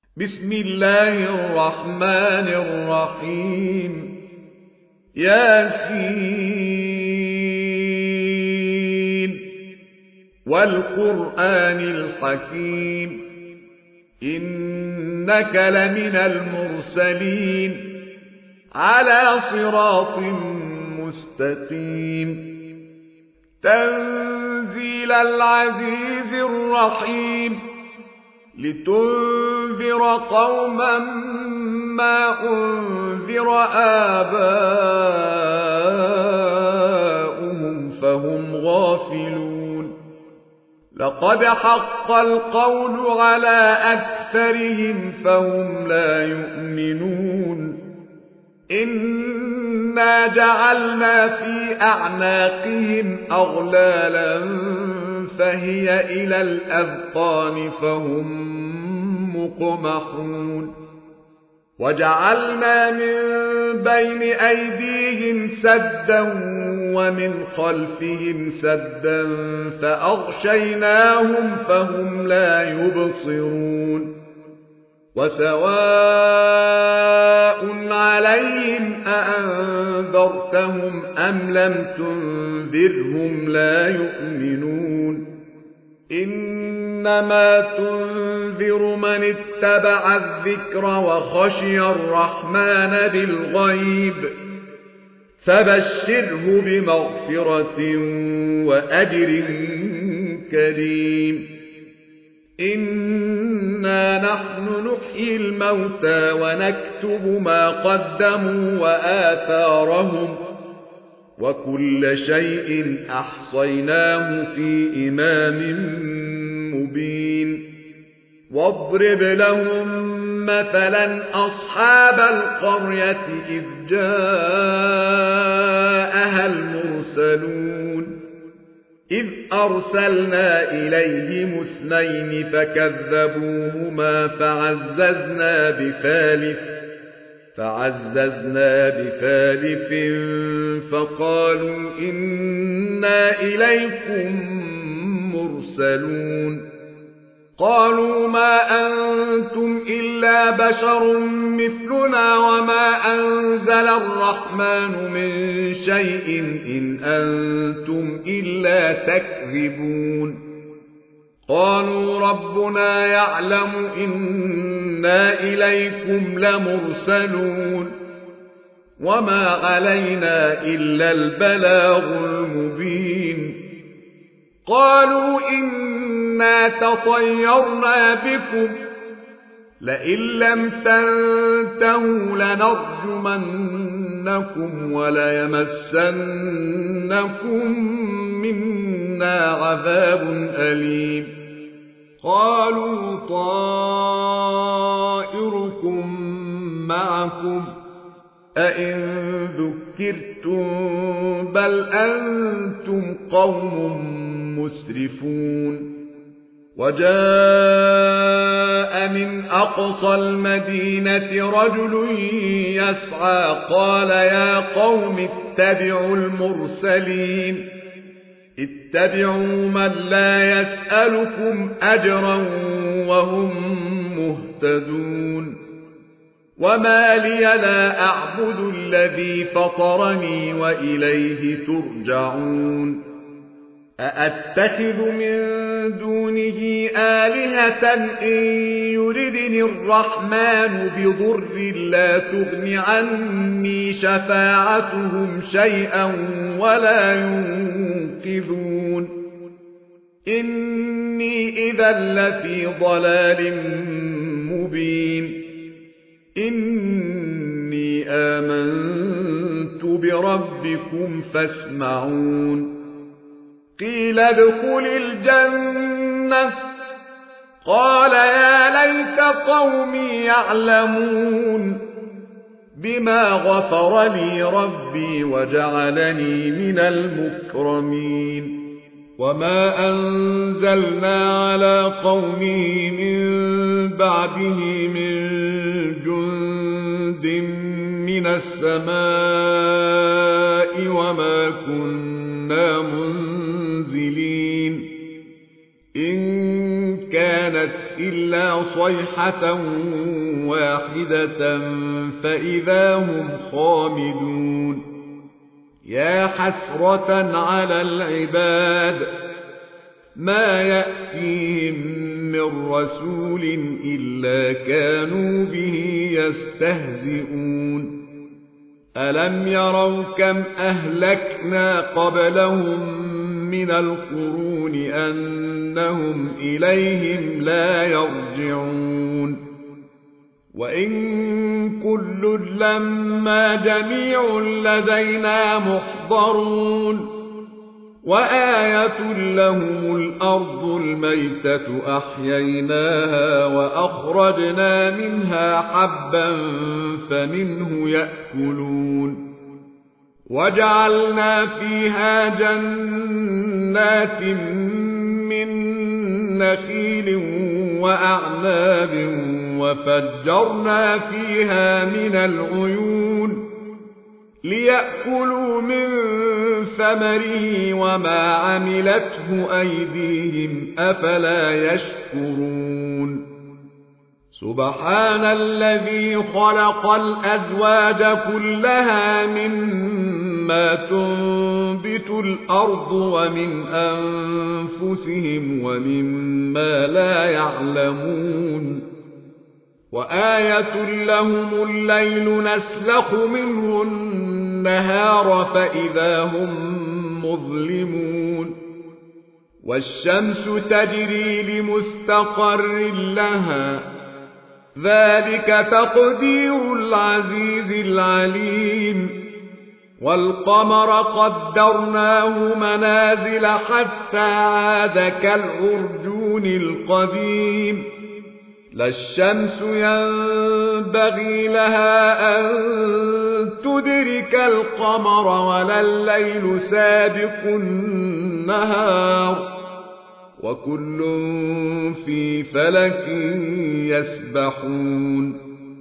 بسم الله الرحمن الرحيم. ياسين والقرآن الحكيم إنك لمن المرسلين على صراط مستقيم تنزيل العزيز الرحيم لتنذر قوما ما أنذر آباؤهم فهم غافلون. لقد حق القول على أكثرهم فهم لا يؤمنون. إنا جعلنا في أعناقهم أغلالا فهي إلى الأذقان فهم مقمحون. وجعلنا من بين أيديهم سدا ومن خلفهم سدا فأغشيناهم فهم لا يبصرون. وسواء عليهم أأنذرتهم أم لم تنذرهم لا يؤمنون. إنما تنذر من اتبع الذكر وخشي الرحمن بالغيب فبشره بمغفرة وأجر كريم. إنا نحن نحيي الموتى ونكتب ما قدموا وآثارهم وكل شيء أحصيناه في إمام مبين. واضرب لهم مثلا أصحاب القرية إذ جاءها المرسلون إذ أرسلنا إليهم 2 فكذبوهما فعززنا بثالث فقالوا إنا إليكم مرسلون. قالوا ما أنتم إلا بشر مثلنا وما أنزل الرحمن من شيء إن أنتم إلا تكذبون. قالوا ربنا يعلم إنا إليكم لمرسلون وما علينا إلا البلاغ المبين. قالوا إنا تطيرنا بكم لئن لم تنتهوا لنرجمنكم وليمسنكم منا عذاب أليم. قالوا طائركم معكم أئن ذكرتم بل أنتم قوم مسرفون. وجاء من أقصى المدينة رجل يسعى قال يا قوم اتبعوا المرسلين اتبعوا من لا يسألكم أجرا وهم مهتدون. وما لي لا أعبد الذي فطرني وإليه ترجعون. أأتخذ من دونه آلهة إن يردني الرحمن بضر لا تغن عني شفاعتهم شيئا ولا ينقذون. إني إذا لفي ضلال مبين. إني آمنت بربكم فاسمعون. قيل ادخل الجنة قال يا ليت قومي يعلمون بما غفر لي ربي وجعلني من المكرمين. وما أنزلنا على قومه من بعده من جند من السماء وما كنا منزلين. إن كانت إلا صيحة واحدة فإذا هم خامدون يا حسرة على العباد ما يأتيهم من رسول إلا كانوا به يستهزئون ألم يروا كم أهلكنا قبلهم من القرون أنهم إليهم لا يرجعون وإن كل لما جميع لدينا محضرون وآية لهم الأرض الميتة أحييناها وأخرجنا منها حبا فمنه يأكلون وجعلنا فيها جنات من نخيل وأعناب وفجرنا فيها من العيون ليأكلوا من ثمره وما عملته أيديهم أفلا يشكرون سبحان الذي خلق الأزواج كلها مما تنبت الأرض ومن أنفسهم ومما لا يعلمون وآية لهم الليل نسلخ منه النهار فإذا هم مظلمون والشمس تجري لمستقر لها ذلك تقدير العزيز العليم والقمر قدرناه منازل حتى عاد كالعرجون القديم لا الشمس ينبغي لها أن تدرك القمر ولا الليل سابق النهار وكل في فلك يسبحون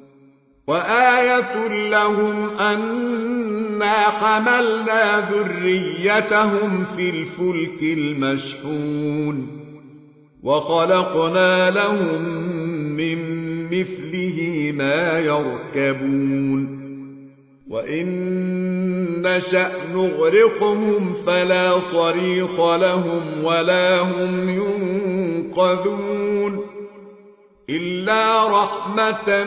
وآية لهم أنا حملنا ذريتهم في الفلك المشحون وخلقنا لهم من مثله ما يركبون وإن نشأ نغرقهم فلا صريخ لهم ولا هم ينقذون إلا رحمة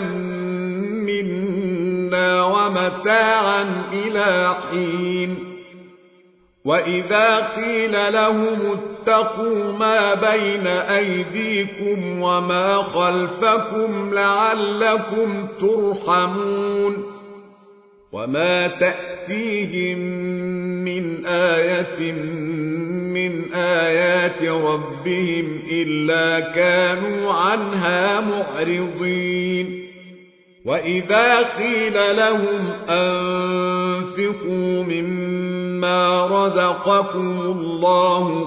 منا ومتاعا إلى حين وإذا قيل لهم اتقوا ما بين أيديكم وما خلفكم لعلكم ترحمون وما تأتيهم من آية من آيات ربهم إلا كانوا عنها معرضين وإذا قيل لهم أنفقوا مما رزقكم الله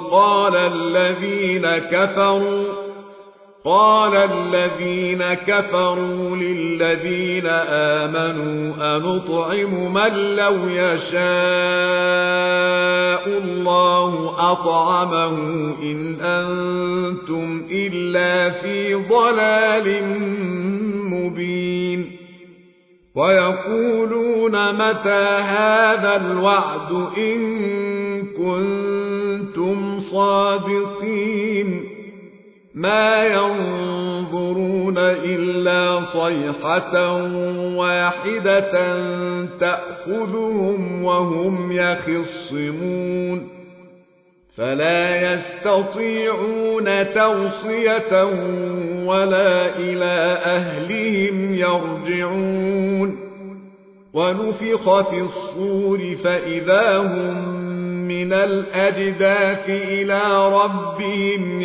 قال الذين كفروا للذين آمنوا أنطعم من لو يشاء الله أطعمه إن أنتم إلا في ضلال مبين ويقولون متى هذا الوعد إن كنتم صادقين ما ينظرون إلا صيحة واحدة تأخذهم وهم يخصمون فلا يستطيعون توصية ولا إلى أهلهم يرجعون ونفخ في الصور فإذا هم من الأجداث إلى ربهم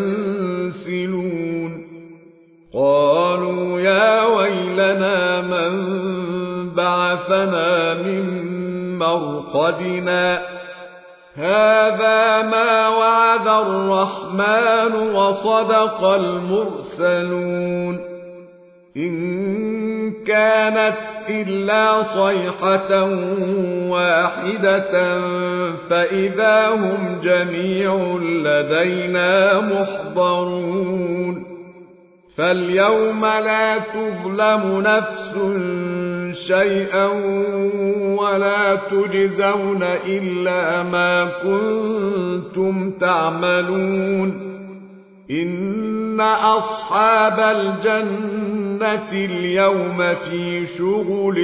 ينسلون قالوا يا ويلنا من بعثنا من مرقدنا هذا ما وعد الرحمن وصدق المرسلون إن كانت إلا صيحة واحدة فإذا هم جميع لدينا محضرون فاليوم لا تظلم نفس شيئا ولا تجزون إلا ما كنتم تعملون إن أصحاب الجنة اليوم في شغل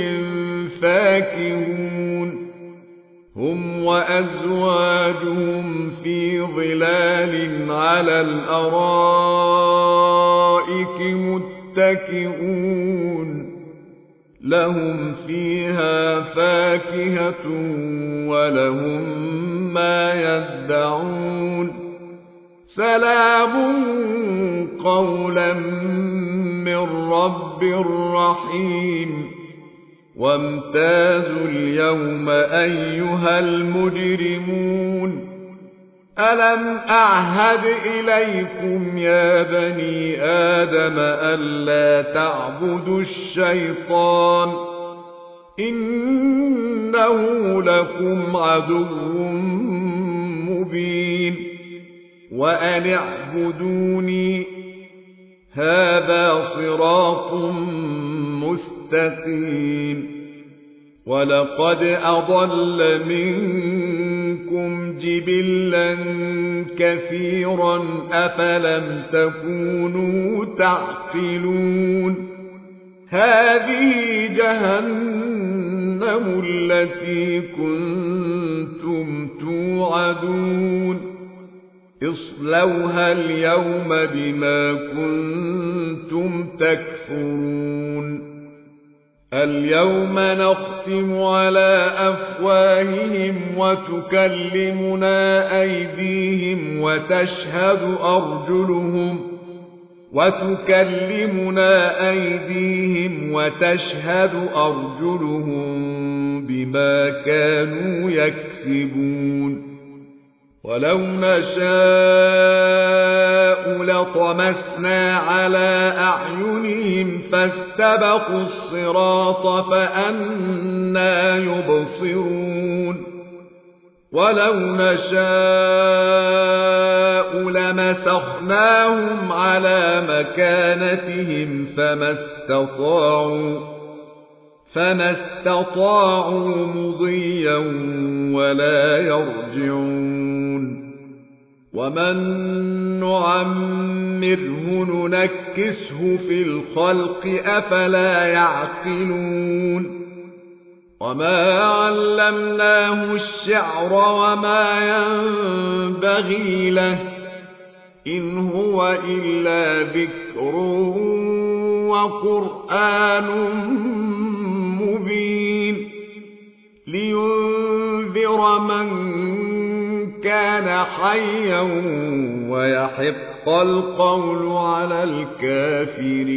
فاكهون هم وأزواجهم في ظلال على الأرائك متكئون لهم فيها فاكهة ولهم ما يدعون سلام قولا من رب رحيم وامتازوا اليوم أيها المجرمون ألم أعهد إليكم يا بني آدم ألا تعبدوا الشيطان إنه لكم عدو مبين وأن اعبدوني هذا صراط مستقيم ولقد أضل منكم جبلا كثيرا أفلم تكونوا تعقلون هذه جهنم التي كنتم توعدون اصلوها اليوم بما كنتم تكفرون اليوم نختم على أفواههم وتكلمنا أيديهم وتشهد أرجلهم بما كانوا يكسبون ولو نشاء لطمسنا على أعينهم فاستبقوا الصراط فأنى يبصرون ولو نشاء لمسخناهم على مكانتهم فما استطاعوا مضيا ولا يرجعون ومن نعمره ننكسه في الخلق أفلا يعقلون وما علمناه الشعر وما ينبغي له إن هو إلا ذكر وقرآن مبين لينذر من كان حيا ويحق القول على الكافرين